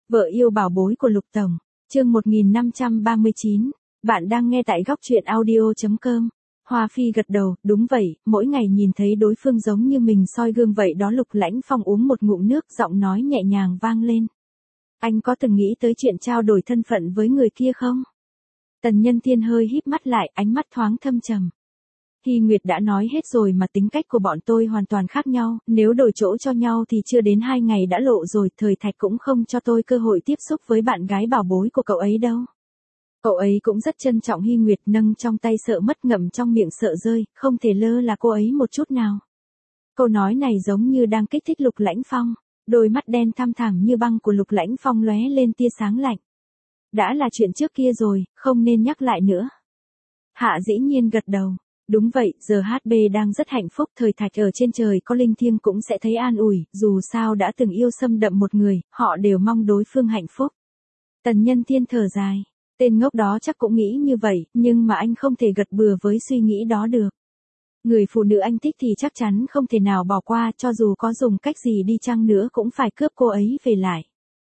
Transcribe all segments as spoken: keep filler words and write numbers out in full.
Vợ yêu bảo bối của Lục Tổng, chương một nghìn năm trăm ba mươi chín, bạn đang nghe tại góc truyện audio chấm com. Hoa Phi gật đầu, đúng vậy, mỗi ngày nhìn thấy đối phương giống như mình soi gương vậy đó. Lục Lãnh Phong uống một ngụm nước, giọng nói nhẹ nhàng vang lên. Anh có từng nghĩ tới chuyện trao đổi thân phận với người kia không? Tần Nhân Thiên hơi híp mắt lại, ánh mắt thoáng thâm trầm. Hy Nguyệt đã nói hết rồi mà, tính cách của bọn tôi hoàn toàn khác nhau, nếu đổi chỗ cho nhau thì chưa đến hai ngày đã lộ rồi. Thời Thạch cũng không cho tôi cơ hội tiếp xúc với bạn gái bảo bối của cậu ấy đâu. Cậu ấy cũng rất trân trọng Hy Nguyệt, nâng trong tay sợ mất, ngậm trong miệng sợ rơi, không thể lơ là cô ấy một chút nào. Câu nói này giống như đang kích thích Lục Lãnh Phong. Đôi mắt đen thăm thẳm như băng của Lục Lãnh Phong lóe lên tia sáng lạnh. Đã là chuyện trước kia rồi, không nên nhắc lại nữa. Hạ dĩ nhiên gật đầu. Đúng vậy, giờ hát bê đang rất hạnh phúc. Thời Thạch ở trên trời có linh thiêng cũng sẽ thấy an ủi, dù sao đã từng yêu xâm đậm một người, họ đều mong đối phương hạnh phúc. Tần Nhân Thiên thở dài. Tên ngốc đó chắc cũng nghĩ như vậy, nhưng mà anh không thể gật bừa với suy nghĩ đó được. Người phụ nữ anh thích thì chắc chắn không thể nào bỏ qua, cho dù có dùng cách gì đi chăng nữa cũng phải cướp cô ấy về lại.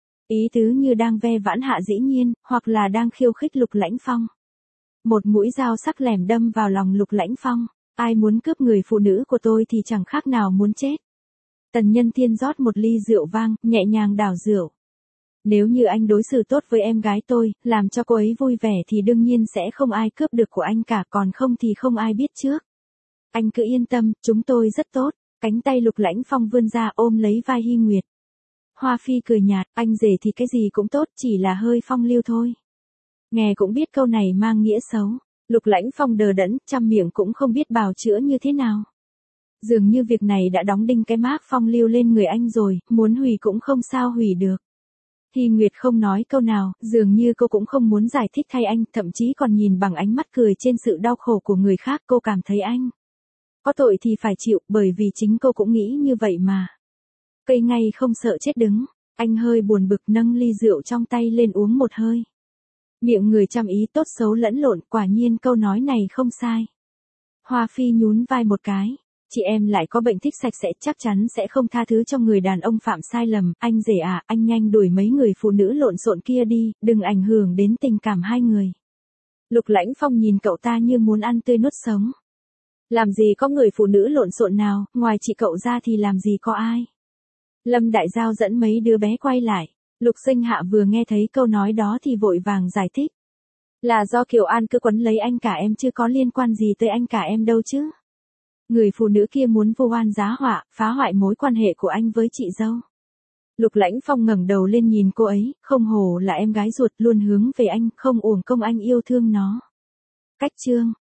Ý tứ như đang ve vãn Hạ dĩ nhiên, hoặc là đang khiêu khích Lục Lãnh Phong. Một mũi dao sắc lẻm đâm vào lòng Lục Lãnh Phong. Ai muốn cướp người phụ nữ của tôi thì chẳng khác nào muốn chết. Tần Nhân Thiên rót một ly rượu vang, nhẹ nhàng đảo rượu. Nếu như anh đối xử tốt với em gái tôi, làm cho cô ấy vui vẻ thì đương nhiên sẽ không ai cướp được của anh cả, còn không thì không ai biết trước. Anh cứ yên tâm, chúng tôi rất tốt. Cánh tay Lục Lãnh Phong vươn ra ôm lấy vai Hy Nguyệt. Hoa Phi cười nhạt, anh rể thì cái gì cũng tốt, chỉ là hơi phong lưu thôi. Nghe cũng biết câu này mang nghĩa xấu. Lục Lãnh Phong đờ đẫn, trăm miệng cũng không biết bào chữa như thế nào. Dường như việc này đã đóng đinh cái mác phong lưu lên người anh rồi, muốn hủy cũng không sao hủy được. Hy Nguyệt không nói câu nào, dường như cô cũng không muốn giải thích thay anh, thậm chí còn nhìn bằng ánh mắt cười trên sự đau khổ của người khác. Cô cảm thấy anh có tội thì phải chịu, bởi vì chính cô cũng nghĩ như vậy mà. Cây ngay không sợ chết đứng. Anh hơi buồn bực nâng ly rượu trong tay lên uống một hơi. Miệng người trăm ý tốt xấu lẫn lộn, quả nhiên câu nói này không sai. Hoa Phi nhún vai một cái. Chị em lại có bệnh thích sạch sẽ, chắc chắn sẽ không tha thứ cho người đàn ông phạm sai lầm. Anh rể à, anh nhanh đuổi mấy người phụ nữ lộn xộn kia đi, đừng ảnh hưởng đến tình cảm hai người. Lục Lãnh Phong nhìn cậu ta như muốn ăn tươi nuốt sống. Làm gì có người phụ nữ lộn xộn nào, ngoài chị cậu ra thì làm gì có ai. Lâm Đại Giao dẫn mấy đứa bé quay lại. Lục Sinh Hạ vừa nghe thấy câu nói đó thì vội vàng giải thích. Là do Kiều An cứ quấn lấy anh cả em, chứ có liên quan gì tới anh cả em đâu chứ. Người phụ nữ kia muốn vu oan giá họa, phá hoại mối quan hệ của anh với chị dâu. Lục Lãnh Phong ngẩng đầu lên nhìn cô ấy, không hổ là em gái ruột, luôn hướng về anh, không uổng công anh yêu thương nó. Cách chương.